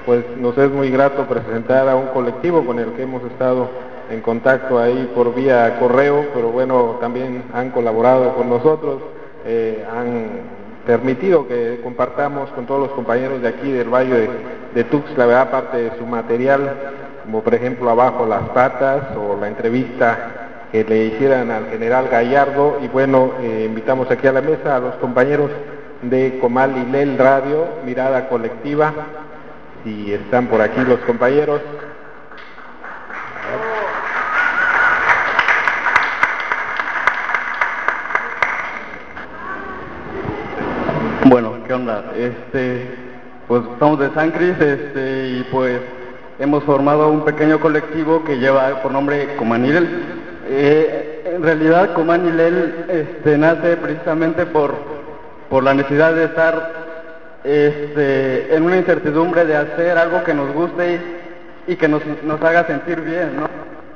pues nos es muy grato presentar a un colectivo con el que hemos estado en contacto ahí por vía correo, pero bueno, también han colaborado con nosotros, han permitido que compartamos con todos los compañeros de aquí del Valle de Tuxtla, ¿verdad?, parte de su material, como por ejemplo Abajo las patas o la entrevista que le hicieran al general Gallardo. Y bueno, invitamos aquí a la mesa a los compañeros de Comal y Lel Radio, Mirada Colectiva, si están por aquí los compañeros. Bueno, ¿qué onda? Pues estamos de San Cris, y pues hemos formado un pequeño colectivo que lleva por nombre Comanilel. En realidad Comanilel nace precisamente por la necesidad de estar en una incertidumbre de hacer algo que nos guste y que nos haga sentir bien, ¿no?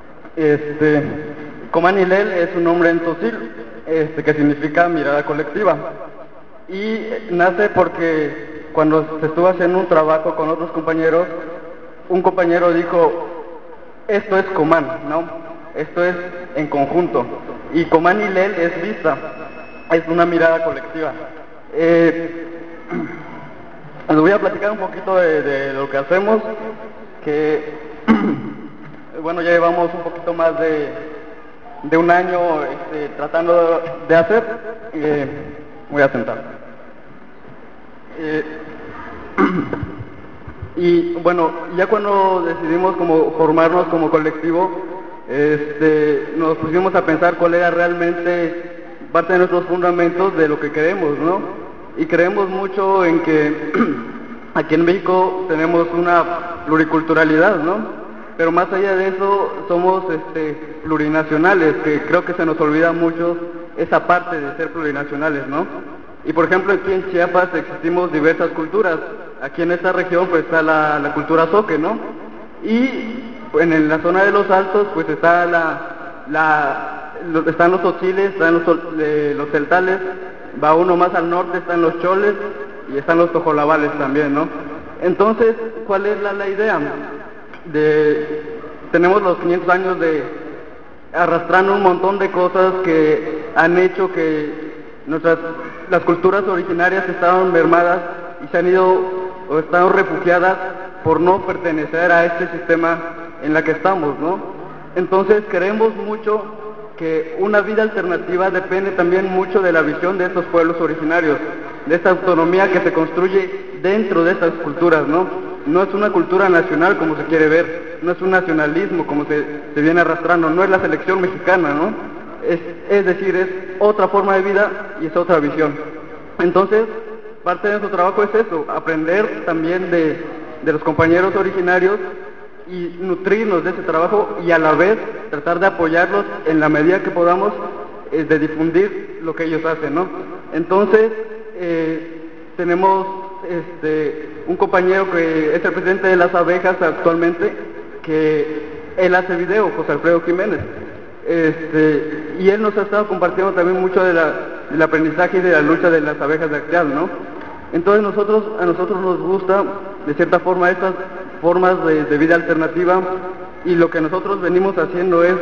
Comanilel es un nombre en Tzotzil, que significa mirada colectiva. Y nace porque cuando se estuvo haciendo un trabajo con otros compañeros, un compañero dijo, esto es Coman, ¿no? Esto es en conjunto. Y Coman y Lel es vista, es una mirada colectiva. Les voy a platicar un poquito de lo que hacemos, que bueno, ya llevamos un poquito más de un año tratando de hacer. Voy a sentar. Y bueno, ya cuando decidimos como formarnos como colectivo, nos pusimos a pensar cuál era realmente parte de nuestros fundamentos de lo que queremos, ¿no? Y creemos mucho en que aquí en México tenemos una pluriculturalidad, ¿no? Pero más allá de eso, somos plurinacionales, que creo que se nos olvida mucho esa parte de ser plurinacionales, ¿no? Y por ejemplo, aquí en Chiapas existimos diversas culturas. Aquí en esta región pues está la cultura zoque, ¿no? Y en la zona de los Altos pues está están los tzotzíles, están los celtales, va uno más al norte, están los choles y están los tojolabales también, ¿no? Entonces, ¿cuál es la idea? Tenemos los 500 años de arrastrando un montón de cosas que han hecho que las culturas originarias estaban mermadas y se han ido o están refugiadas por no pertenecer a este sistema en la que estamos, ¿no? Entonces creemos mucho que una vida alternativa depende también mucho de la visión de estos pueblos originarios, de esta autonomía que se construye dentro de estas culturas, ¿no? No es una cultura nacional como se quiere ver, no es un nacionalismo como se viene arrastrando, no es la selección mexicana, ¿no? Es decir, es otra forma de vida y es otra visión. Entonces, parte de nuestro trabajo es eso, aprender también de los compañeros originarios y nutrirnos de ese trabajo y a la vez tratar de apoyarlos en la medida que podamos, de difundir lo que ellos hacen, ¿no? Entonces, tenemos un compañero que es el presidente de las abejas actualmente, que él hace video, José Alfredo Jiménez. Y él nos ha estado compartiendo también mucho del aprendizaje y de la lucha de las abejas de Acteal, ¿no? Entonces a nosotros nos gusta, de cierta forma, estas formas de vida alternativa, y lo que nosotros venimos haciendo es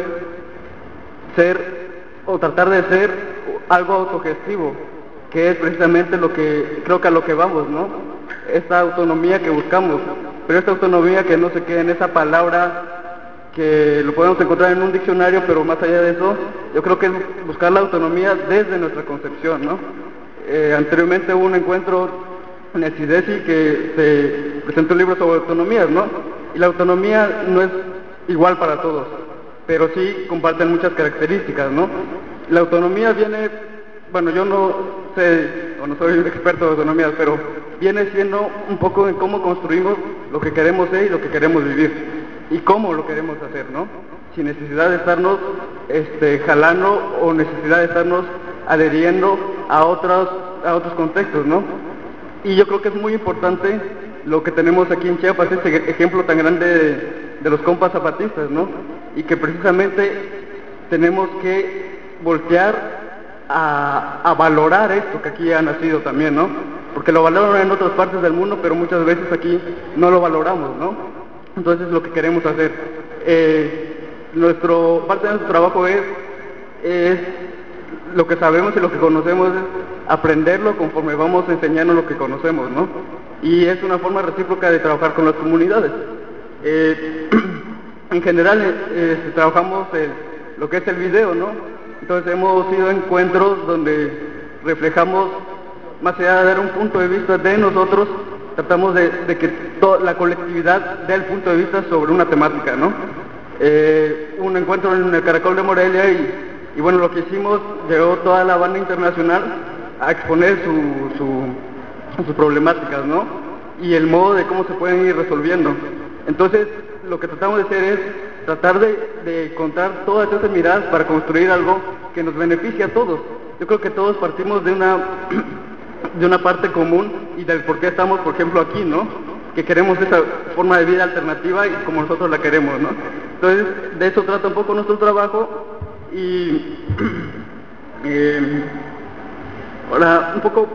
tratar de ser algo autogestivo, que es precisamente lo que creo que a lo que vamos, ¿no? Esta autonomía que buscamos, pero esta autonomía que no se quede en esa palabra que lo podemos encontrar en un diccionario, pero más allá de eso, yo creo que es buscar la autonomía desde nuestra concepción, ¿no? Anteriormente hubo un encuentro en el CIDESI que se presentó un libro sobre autonomías, ¿no? Y la autonomía no es igual para todos, pero sí comparten muchas características, ¿no? La autonomía viene, bueno, yo no sé, o no soy un experto de autonomías, pero viene siendo un poco en cómo construimos lo que queremos ser y lo que queremos vivir. Y cómo lo queremos hacer, ¿no? Sin necesidad de estarnos jalando o necesidad de estarnos adheriendo a otros contextos, ¿no? Y yo creo que es muy importante lo que tenemos aquí en Chiapas, este ejemplo tan grande de los compas zapatistas, ¿no? Y que precisamente tenemos que voltear a valorar esto que aquí ha nacido también, ¿no? porque lo valoran en otras partes del mundo, pero muchas veces aquí no lo valoramos, ¿no? Entonces, lo que queremos hacer, parte de nuestro trabajo es lo que sabemos y lo que conocemos, es aprenderlo conforme vamos enseñando lo que conocemos, ¿no? Y es una forma recíproca de trabajar con las comunidades. En general, trabajamos lo que es el video, ¿no? Entonces hemos ido a encuentros donde reflejamos, más allá de dar un punto de vista de nosotros, tratamos de que la colectividad dé el punto de vista sobre una temática, ¿no? Un encuentro en el Caracol de Morelia y bueno, lo que hicimos, llegó toda la banda internacional a exponer sus problemáticas, ¿no? Y el modo de cómo se pueden ir resolviendo. Entonces, lo que tratamos de hacer es tratar de contar todas esas miradas para construir algo que nos beneficie a todos. Yo creo que todos partimos de una parte común y del por qué estamos, por ejemplo, aquí, ¿no? Que queremos esa forma de vida alternativa y como nosotros la queremos, ¿no? Entonces, de eso trata un poco nuestro trabajo y ahora un poco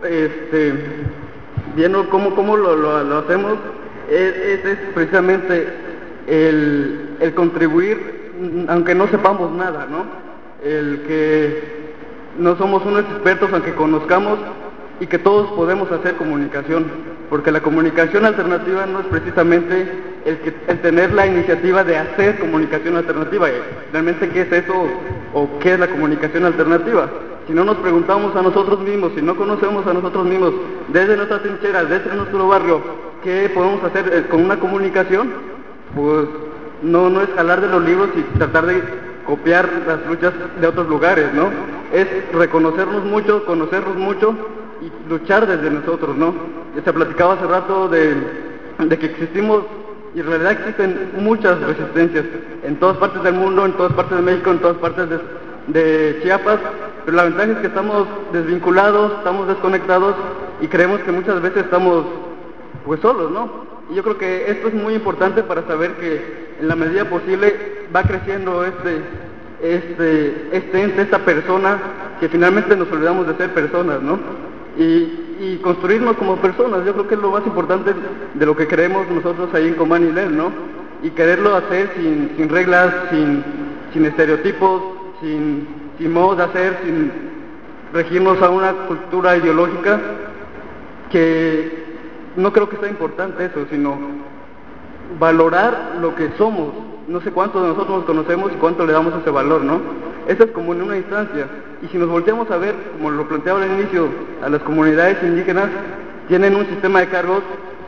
viendo cómo lo hacemos, es precisamente el contribuir, aunque no sepamos nada, ¿no? El que no somos unos expertos, aunque conozcamos, y que todos podemos hacer comunicación, porque la comunicación alternativa no es precisamente el tener la iniciativa de hacer comunicación alternativa. Realmente, ¿qué es eso o qué es la comunicación alternativa? Si no nos preguntamos a nosotros mismos, si no conocemos a nosotros mismos, desde nuestra trinchera, desde nuestro barrio, ¿qué podemos hacer con una comunicación? Pues no es jalar de los libros y tratar de copiar las luchas de otros lugares, ¿no? Es reconocernos mucho, conocernos mucho y luchar desde nosotros, ¿no? Se platicaba hace rato de que existimos, y en realidad existen muchas resistencias en todas partes del mundo, en todas partes de México, en todas partes de Chiapas, pero la ventaja es que estamos desvinculados, estamos desconectados y creemos que muchas veces estamos pues solos, ¿no? Y yo creo que esto es muy importante para saber que en la medida posible va creciendo esta persona, que finalmente nos olvidamos de ser personas, ¿no? Y construirnos como personas. Yo creo que es lo más importante de lo que creemos nosotros ahí en Comán y Lel, ¿no? Y quererlo hacer sin reglas, sin estereotipos, sin modos de hacer, sin regirnos a una cultura ideológica, que no creo que sea importante eso, sino valorar lo que somos. No sé cuántos de nosotros nos conocemos y cuánto le damos ese valor, ¿no? Eso es como en una instancia. Y si nos volteamos a ver, como lo planteaba al inicio, a las comunidades indígenas, tienen un sistema de cargos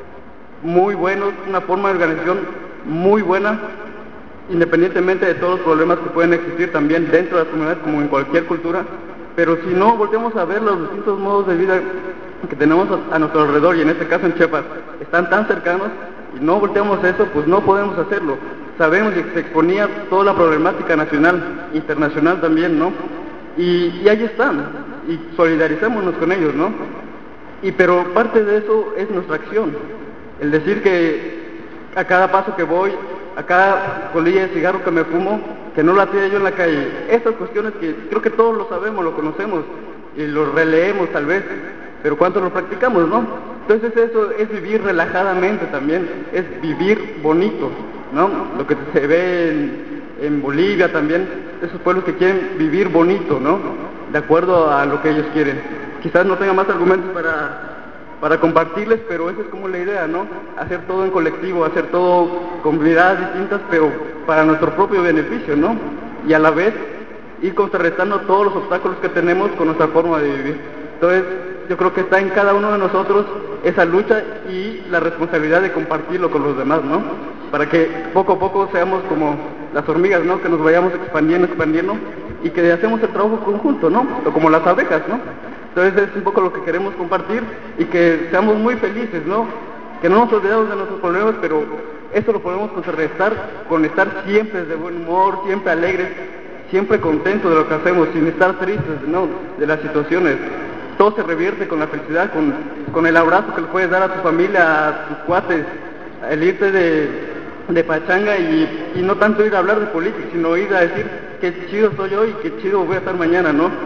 muy bueno, una forma de organización muy buena, independientemente de todos los problemas que pueden existir también dentro de las comunidades, como en cualquier cultura. Pero si no volteamos a ver los distintos modos de vida que tenemos a nuestro alrededor, y en este caso en Chiapas, están tan cercanos, y no volteamos eso, pues no podemos hacerlo. Sabemos que se exponía toda la problemática nacional, internacional también, ¿no? Y ahí están, y solidaricémonos con ellos, ¿no? Pero parte de eso es nuestra acción, el decir que a cada paso que voy, a cada colilla de cigarro que me fumo, que no la tire yo en la calle. Estas cuestiones que creo que todos lo sabemos, lo conocemos, y lo releemos tal vez, pero ¿cuánto lo practicamos, no? Entonces eso es vivir relajadamente también, es vivir bonito, ¿no? Lo que se ve en Bolivia también, esos pueblos que quieren vivir bonito, ¿no? De acuerdo a lo que ellos quieren. Quizás no tenga más argumentos para compartirles, pero esa es como la idea, ¿no? Hacer todo en colectivo, hacer todo con miradas distintas, pero para nuestro propio beneficio, ¿no? Y a la vez ir contrarrestando todos los obstáculos que tenemos con nuestra forma de vivir. Entonces, yo creo que está en cada uno de nosotros esa lucha y la responsabilidad de compartirlo con los demás, ¿no? Para que poco a poco seamos como las hormigas, ¿no? Que nos vayamos expandiendo y que hacemos el trabajo conjunto, ¿no? O como las abejas, ¿no? Entonces es un poco lo que queremos compartir y que seamos muy felices, ¿no? Que no nos olvidemos de nuestros problemas, pero eso lo podemos contrarrestar con estar siempre de buen humor, siempre alegres, siempre contentos de lo que hacemos, sin estar tristes, ¿no? De las situaciones. Todo se revierte con la felicidad, con el abrazo que le puedes dar a tu familia, a tus cuates, el irte de pachanga y no tanto ir a hablar de política, sino ir a decir qué chido soy hoy y qué chido voy a estar mañana, ¿no?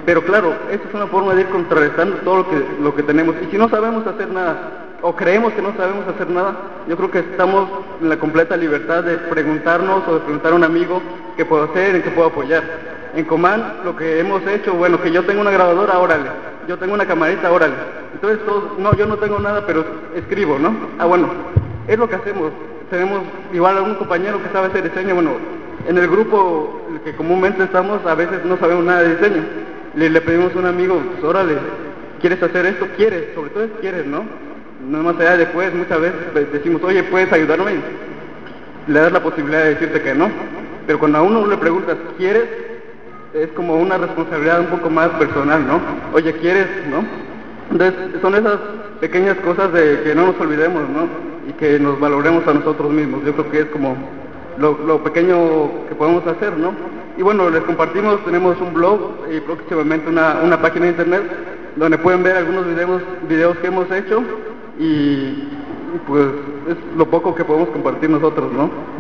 Pero claro, esa es una forma de ir contrarrestando todo lo que tenemos. Y si no sabemos hacer nada, o creemos que no sabemos hacer nada, yo creo que estamos en la completa libertad de preguntarnos o de preguntar a un amigo qué puedo hacer, en qué puedo apoyar. En Comán lo que hemos hecho, bueno, que yo tengo una grabadora, órale, yo tengo una camarita, órale. Entonces todos, no, yo no tengo nada, pero escribo, ¿no? Ah, bueno, es lo que hacemos. Tenemos igual a un compañero que sabe hacer diseño, bueno, en el grupo que comúnmente estamos, a veces no sabemos nada de diseño. Le pedimos a un amigo, pues órale, ¿quieres hacer esto? ¿Quieres? Sobre todo es quieres, ¿no? No más allá de después, muchas veces decimos, oye, ¿puedes ayudarme? Le das la posibilidad de decirte que no. Pero cuando a uno le preguntas, ¿quieres? Es como una responsabilidad un poco más personal, ¿no? Oye, ¿quieres? ¿No? Entonces, son esas pequeñas cosas de que no nos olvidemos, ¿no? Y que nos valoremos a nosotros mismos. Yo creo que es como lo pequeño que podemos hacer, ¿no? Y bueno, les compartimos, tenemos un blog y próximamente una página de internet donde pueden ver algunos videos que hemos hecho y pues es lo poco que podemos compartir nosotros, ¿no?